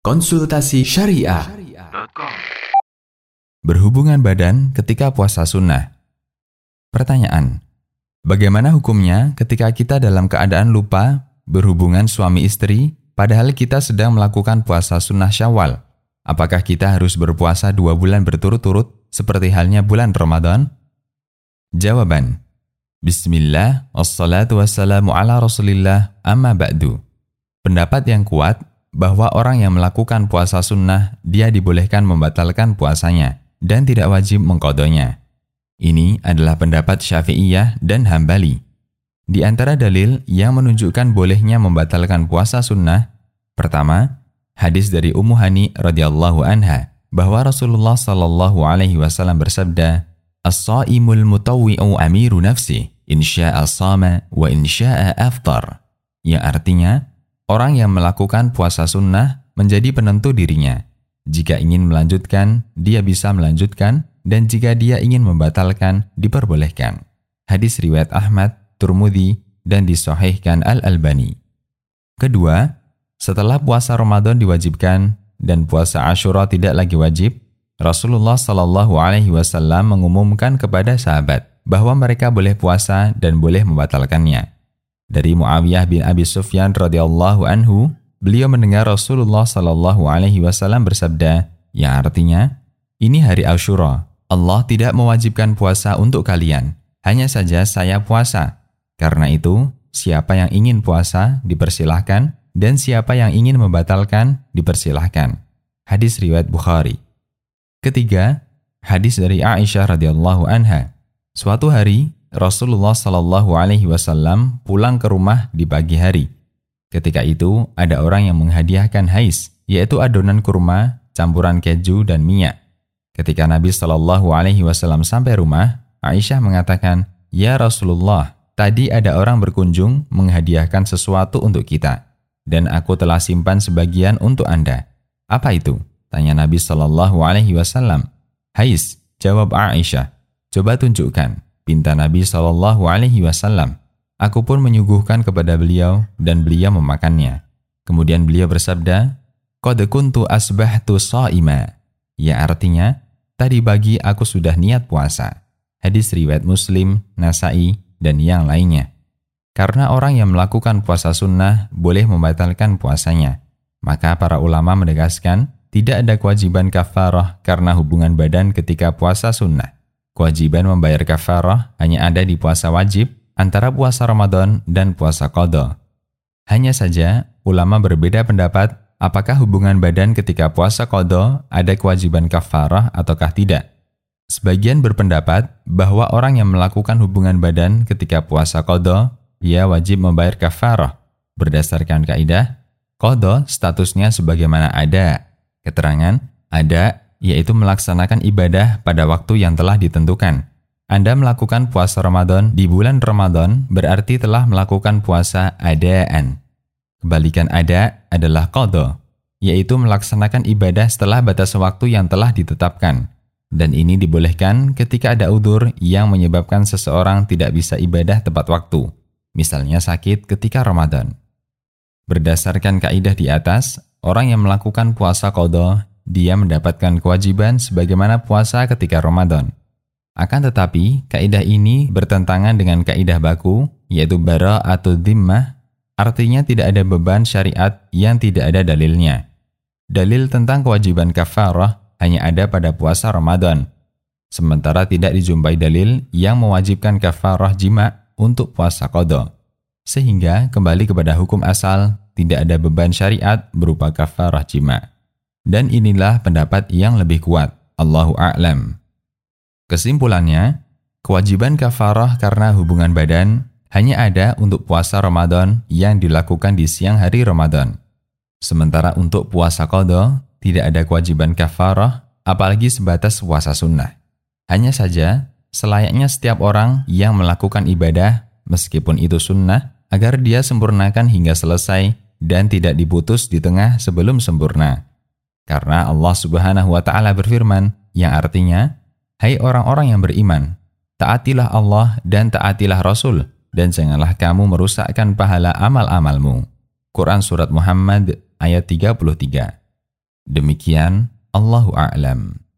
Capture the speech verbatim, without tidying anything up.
Konsultasi Syariah. Berhubungan badan ketika puasa sunnah. Pertanyaan: bagaimana hukumnya ketika kita dalam keadaan lupa berhubungan suami istri padahal kita sedang melakukan puasa sunnah Syawal? Apakah kita harus berpuasa dua bulan berturut-turut seperti halnya bulan Ramadan? Jawaban: Bismillah, wassalatu wassalamu ala rasulillah, amma ba'du. Pendapat yang kuat bahwa orang yang melakukan puasa sunnah, dia dibolehkan membatalkan puasanya dan tidak wajib mengqadhonya. Ini adalah pendapat Syafi'iyah dan Hambali. Di antara dalil yang menunjukkan bolehnya membatalkan puasa sunnah, pertama, hadis dari Ummu Hani radhiyallahu anha bahwa Rasulullah sallallahu alaihi wasallam bersabda, "As-shaimul mutawwi'u amiru nafsi, insya'a shama wa insya'a aftar." Yang artinya, orang yang melakukan puasa sunnah menjadi penentu dirinya. Jika ingin melanjutkan, dia bisa melanjutkan, dan jika dia ingin membatalkan, diperbolehkan. Hadis riwayat Ahmad, Turmudi, dan disahihkan Al-Albani. Kedua, setelah puasa Ramadan diwajibkan dan puasa Asyura tidak lagi wajib, Rasulullah Shallallahu Alaihi Wasallam mengumumkan kepada sahabat bahwa mereka boleh puasa dan boleh membatalkannya. Dari Muawiyah bin Abi Sufyan radhiyallahu anhu, beliau mendengar Rasulullah sallallahu alaihi wasallam bersabda, yang artinya, ini hari Asyura. Allah tidak mewajibkan puasa untuk kalian, hanya saja saya puasa. Karena itu, siapa yang ingin puasa dipersilahkan, dan siapa yang ingin membatalkan dipersilahkan. Hadis riwayat Bukhari. Ketiga, hadis dari Aisyah radhiyallahu anha. Suatu hari, Rasulullah Shallallahu Alaihi Wasallam pulang ke rumah di pagi hari. Ketika itu ada orang yang menghadiahkan hais, yaitu adonan kurma, campuran keju dan minyak. Ketika Nabi Shallallahu Alaihi Wasallam sampai rumah, Aisyah mengatakan, "Ya Rasulullah, tadi ada orang berkunjung menghadiahkan sesuatu untuk kita, dan aku telah simpan sebagian untuk Anda." "Apa itu?" tanya Nabi Shallallahu Alaihi Wasallam. "Hais," jawab Aisyah. "Coba tunjukkan," pinta Nabi shallallahu alaihi wasallam. Aku pun menyuguhkan kepada beliau dan beliau memakannya. Kemudian beliau bersabda, "Qad kuntu asbahtu sha'ima." Ya artinya, tadi pagi aku sudah niat puasa. Hadis riwayat Muslim, Nasa'i, dan yang lainnya. Karena orang yang melakukan puasa sunnah boleh membatalkan puasanya, maka para ulama menegaskan tidak ada kewajiban kafarah karena hubungan badan ketika puasa sunnah. Kewajiban membayar kafarah hanya ada di puasa wajib antara puasa Ramadan dan puasa qadha. Hanya saja, ulama berbeda pendapat apakah hubungan badan ketika puasa qadha ada kewajiban kafarah ataukah tidak. Sebagian berpendapat bahwa orang yang melakukan hubungan badan ketika puasa qadha, ia wajib membayar kafarah. Berdasarkan kaidah, qadha statusnya sebagaimana ada. Keterangan ada yaitu melaksanakan ibadah pada waktu yang telah ditentukan. Anda melakukan puasa Ramadan di bulan Ramadan berarti telah melakukan puasa adaan. Kebalikan ada adalah qadha, yaitu melaksanakan ibadah setelah batas waktu yang telah ditetapkan. Dan ini dibolehkan ketika ada udzur yang menyebabkan seseorang tidak bisa ibadah tepat waktu, misalnya sakit ketika Ramadan. Berdasarkan kaidah di atas, orang yang melakukan puasa qadha dia mendapatkan kewajiban sebagaimana puasa ketika Ramadan. Akan tetapi, kaidah ini bertentangan dengan kaidah baku, yaitu bara'atul dhimmah, artinya tidak ada beban syariat yang tidak ada dalilnya. Dalil tentang kewajiban kafarah hanya ada pada puasa Ramadan, sementara tidak dijumpai dalil yang mewajibkan kafarah jima' untuk puasa qadha. Sehingga kembali kepada hukum asal, tidak ada beban syariat berupa kafarah jima'. Dan inilah pendapat yang lebih kuat. Allahu a'lam. Kesimpulannya, kewajiban kafarah karena hubungan badan hanya ada untuk puasa Ramadan yang dilakukan di siang hari Ramadan. Sementara untuk puasa qadha tidak ada kewajiban kafarah, apalagi sebatas puasa sunnah. Hanya saja, selayaknya setiap orang yang melakukan ibadah, meskipun itu sunnah, agar dia sempurnakan hingga selesai dan tidak diputus di tengah sebelum sempurna. Karena Allah Subhanahu wa Ta'ala berfirman, yang artinya, "Hai orang-orang yang beriman, taatilah Allah dan taatilah Rasul, dan janganlah kamu merusakkan pahala amal-amalmu." Quran Surat Muhammad ayat tiga puluh tiga. Demikian, Allahu a'lam.